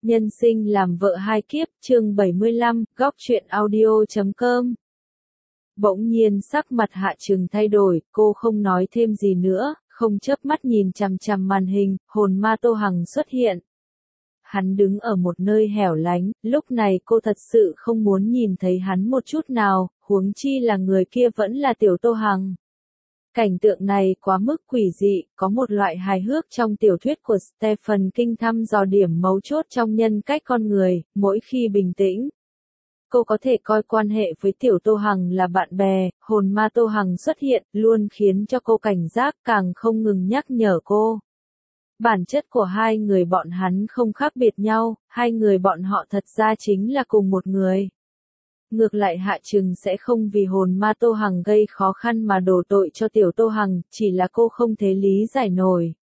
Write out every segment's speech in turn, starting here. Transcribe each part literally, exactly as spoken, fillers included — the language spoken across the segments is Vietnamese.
Nhân sinh làm vợ hai kiếp, chương bảy mươi lăm, góc truyện audio chấm com. Bỗng nhiên sắc mặt Hạ Trừng thay đổi, cô không nói thêm gì nữa, không chớp mắt nhìn chằm chằm màn hình, hồn ma Tô Hằng xuất hiện. Hắn đứng ở một nơi hẻo lánh, lúc này cô thật sự không muốn nhìn thấy hắn một chút nào, huống chi là người kia vẫn là tiểu Tô Hằng. Cảnh tượng này quá mức quỷ dị, có một loại hài hước trong tiểu thuyết của Stephen King thăm dò điểm mấu chốt trong nhân cách con người, mỗi khi bình tĩnh. Cô có thể coi quan hệ với tiểu Tô Hằng là bạn bè, hồn ma Tô Hằng xuất hiện, luôn khiến cho cô cảnh giác, càng không ngừng nhắc nhở cô. Bản chất của hai người bọn hắn không khác biệt nhau, hai người bọn họ thật ra chính là cùng một người. Ngược lại Hạ Trừng sẽ không vì hồn ma Tô Hằng gây khó khăn mà đổ tội cho tiểu Tô Hằng, chỉ là cô không thể lý giải nổi.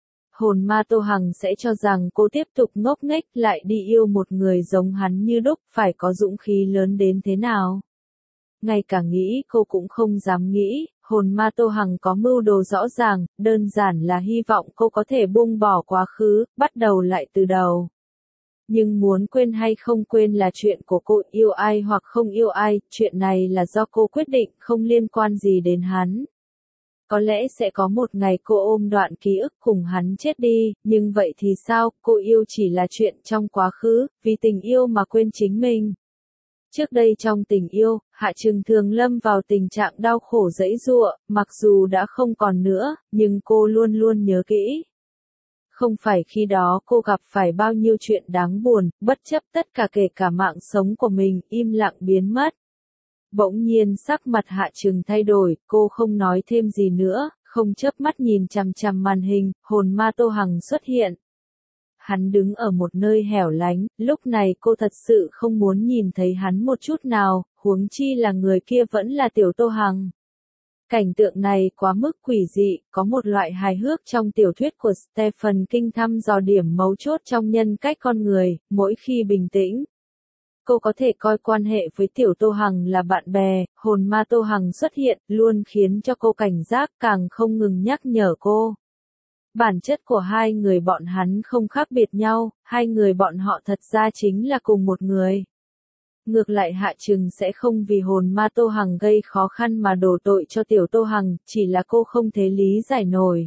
Hồn ma Tô Hằng sẽ cho rằng cô tiếp tục ngốc nghếch lại đi yêu một người giống hắn như đúc, phải có dũng khí lớn đến thế nào. Ngay cả nghĩ cô cũng không dám nghĩ, hồn ma Tô Hằng có mưu đồ rõ ràng, đơn giản là hy vọng cô có thể buông bỏ quá khứ, bắt đầu lại từ đầu. Nhưng muốn quên hay không quên là chuyện của cô, yêu ai hoặc không yêu ai, chuyện này là do cô quyết định, không liên quan gì đến hắn. Có lẽ sẽ có một ngày cô ôm đoạn ký ức cùng hắn chết đi, nhưng vậy thì sao, cô yêu chỉ là chuyện trong quá khứ, vì tình yêu mà quên chính mình. Trước đây trong tình yêu, Hạ Trừng thường lâm vào tình trạng đau khổ giãy giụa, mặc dù đã không còn nữa, nhưng cô luôn luôn nhớ kỹ. Không phải khi đó cô gặp phải bao nhiêu chuyện đáng buồn, bất chấp tất cả kể cả mạng sống của mình, im lặng biến mất. Bỗng nhiên sắc mặt Hạ Trừng thay đổi, cô không nói thêm gì nữa, không chớp mắt nhìn chằm chằm màn hình, hồn ma Tô Hằng xuất hiện. Hắn đứng ở một nơi hẻo lánh, lúc này cô thật sự không muốn nhìn thấy hắn một chút nào, huống chi là người kia vẫn là tiểu Tô Hằng. Cảnh tượng này quá mức quỷ dị, có một loại hài hước trong tiểu thuyết của Stephen King thăm dò điểm mấu chốt trong nhân cách con người, mỗi khi bình tĩnh. Cô có thể coi quan hệ với tiểu Tô Hằng là bạn bè, hồn ma Tô Hằng xuất hiện, luôn khiến cho cô cảnh giác, càng không ngừng nhắc nhở cô. Bản chất của hai người bọn hắn không khác biệt nhau, hai người bọn họ thật ra chính là cùng một người. Ngược lại Hạ Trừng sẽ không vì hồn ma Tô Hằng gây khó khăn mà đổ tội cho tiểu Tô Hằng, chỉ là cô không thể lý giải nổi.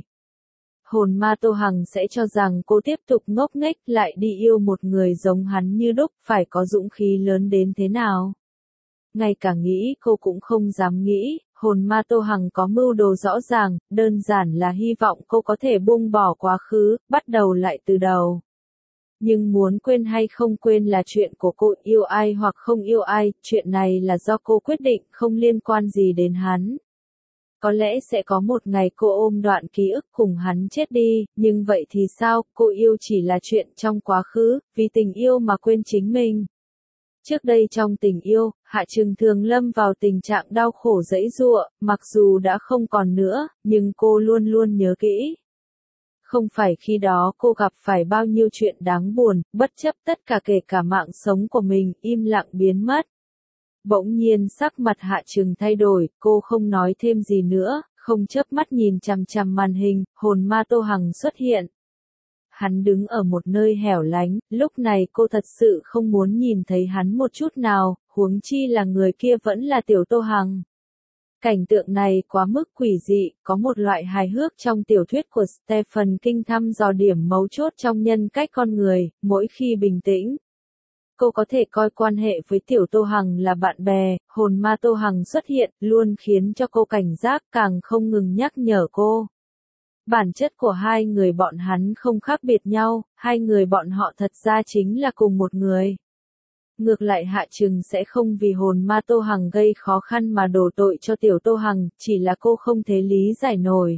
Hồn ma Tô Hằng sẽ cho rằng cô tiếp tục ngốc nghếch lại đi yêu một người giống hắn như đúc, phải có dũng khí lớn đến thế nào. Ngay cả nghĩ cô cũng không dám nghĩ, hồn ma Tô Hằng có mưu đồ rõ ràng, đơn giản là hy vọng cô có thể buông bỏ quá khứ, bắt đầu lại từ đầu. Nhưng muốn quên hay không quên là chuyện của cô, yêu ai hoặc không yêu ai, chuyện này là do cô quyết định, không liên quan gì đến hắn. Có lẽ sẽ có một ngày cô ôm đoạn ký ức cùng hắn chết đi, nhưng vậy thì sao, cô yêu chỉ là chuyện trong quá khứ, vì tình yêu mà quên chính mình. Trước đây trong tình yêu, Hạ Trừng thường lâm vào tình trạng đau khổ giãy giụa, mặc dù đã không còn nữa, nhưng cô luôn luôn nhớ kỹ. Không phải khi đó cô gặp phải bao nhiêu chuyện đáng buồn, bất chấp tất cả kể cả mạng sống của mình, im lặng biến mất. Bỗng nhiên sắc mặt Hạ Trừng thay đổi, cô không nói thêm gì nữa, không chớp mắt nhìn chằm chằm màn hình, hồn ma Tô Hằng xuất hiện. Hắn đứng ở một nơi hẻo lánh, lúc này cô thật sự không muốn nhìn thấy hắn một chút nào, huống chi là người kia vẫn là tiểu Tô Hằng. Cảnh tượng này quá mức quỷ dị, có một loại hài hước trong tiểu thuyết của Stephen King thăm dò điểm mấu chốt trong nhân cách con người, mỗi khi bình tĩnh. Cô có thể coi quan hệ với tiểu Tô Hằng là bạn bè, hồn ma Tô Hằng xuất hiện, luôn khiến cho cô cảnh giác, càng không ngừng nhắc nhở cô. Bản chất của hai người bọn hắn không khác biệt nhau, hai người bọn họ thật ra chính là cùng một người. Ngược lại Hạ Trừng sẽ không vì hồn ma Tô Hằng gây khó khăn mà đổ tội cho tiểu Tô Hằng, chỉ là cô không thể lý giải nổi.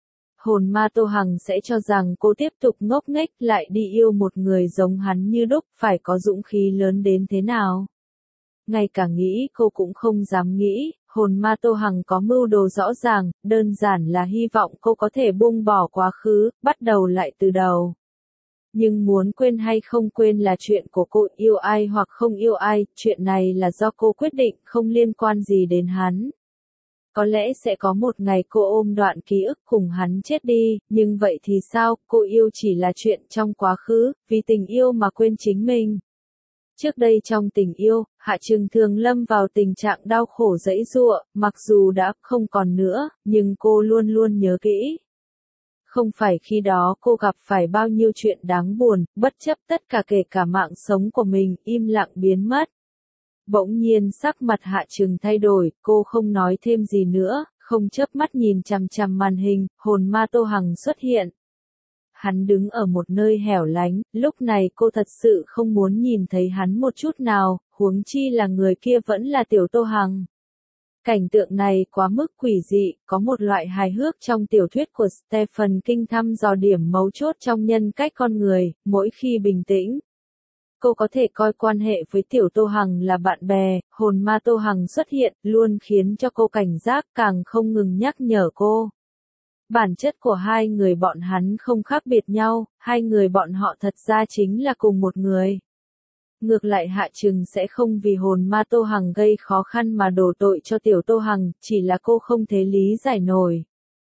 Hồn ma Tô Hằng sẽ cho rằng cô tiếp tục ngốc nghếch lại đi yêu một người giống hắn như đúc, phải có dũng khí lớn đến thế nào. Ngay cả nghĩ cô cũng không dám nghĩ, hồn ma Tô Hằng có mưu đồ rõ ràng, đơn giản là hy vọng cô có thể buông bỏ quá khứ, bắt đầu lại từ đầu. Nhưng muốn quên hay không quên là chuyện của cô, yêu ai hoặc không yêu ai, chuyện này là do cô quyết định, không liên quan gì đến hắn. Có lẽ sẽ có một ngày cô ôm đoạn ký ức cùng hắn chết đi, nhưng vậy thì sao, cô yêu chỉ là chuyện trong quá khứ, vì tình yêu mà quên chính mình. Trước đây trong tình yêu, Hạ Trừng thường lâm vào tình trạng đau khổ giãy giụa, mặc dù đã không còn nữa, nhưng cô luôn luôn nhớ kỹ. Không phải khi đó cô gặp phải bao nhiêu chuyện đáng buồn, bất chấp tất cả kể cả mạng sống của mình, im lặng biến mất. Bỗng nhiên sắc mặt Hạ Trừng thay đổi, cô không nói thêm gì nữa, không chớp mắt nhìn chằm chằm màn hình, hồn ma Tô Hằng xuất hiện. Hắn đứng ở một nơi hẻo lánh, lúc này cô thật sự không muốn nhìn thấy hắn một chút nào, huống chi là người kia vẫn là tiểu Tô Hằng. Cảnh tượng này quá mức quỷ dị, có một loại hài hước trong tiểu thuyết của Stephen King thăm dò điểm mấu chốt trong nhân cách con người, mỗi khi bình tĩnh. Cô có thể coi quan hệ với tiểu Tô Hằng là bạn bè, hồn ma Tô Hằng xuất hiện, luôn khiến cho cô cảnh giác càng không ngừng nhắc nhở cô. Bản chất của hai người bọn hắn không khác biệt nhau, hai người bọn họ thật ra chính là cùng một người. Ngược lại Hạ Trừng sẽ không vì hồn ma Tô Hằng gây khó khăn mà đổ tội cho tiểu Tô Hằng, chỉ là cô không thể lý giải nổi.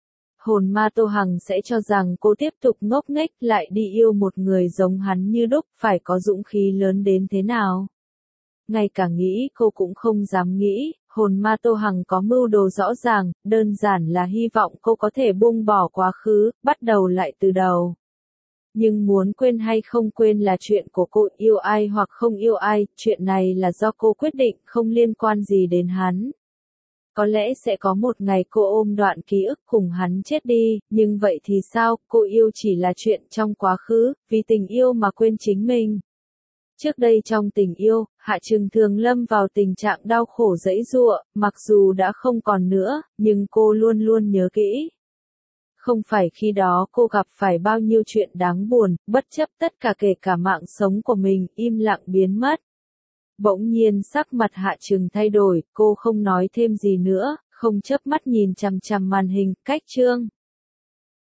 Hồn ma Tô Hằng sẽ cho rằng cô tiếp tục ngốc nghếch lại đi yêu một người giống hắn như đúc, phải có dũng khí lớn đến thế nào. Ngay cả nghĩ cô cũng không dám nghĩ, hồn ma Tô Hằng có mưu đồ rõ ràng, đơn giản là hy vọng cô có thể buông bỏ quá khứ, bắt đầu lại từ đầu. Nhưng muốn quên hay không quên là chuyện của cô, yêu ai hoặc không yêu ai, chuyện này là do cô quyết định, không liên quan gì đến hắn. Có lẽ sẽ có một ngày cô ôm đoạn ký ức cùng hắn chết đi, nhưng vậy thì sao, cô yêu chỉ là chuyện trong quá khứ, vì tình yêu mà quên chính mình. Trước đây trong tình yêu, Hạ Trừng thường lâm vào tình trạng đau khổ giãy giụa, mặc dù đã không còn nữa, nhưng cô luôn luôn nhớ kỹ. Không phải khi đó cô gặp phải bao nhiêu chuyện đáng buồn, bất chấp tất cả kể cả mạng sống của mình, im lặng biến mất. Bỗng nhiên sắc mặt Hạ Trừng thay đổi, cô không nói thêm gì nữa, không chớp mắt nhìn chằm chằm màn hình, cách chương.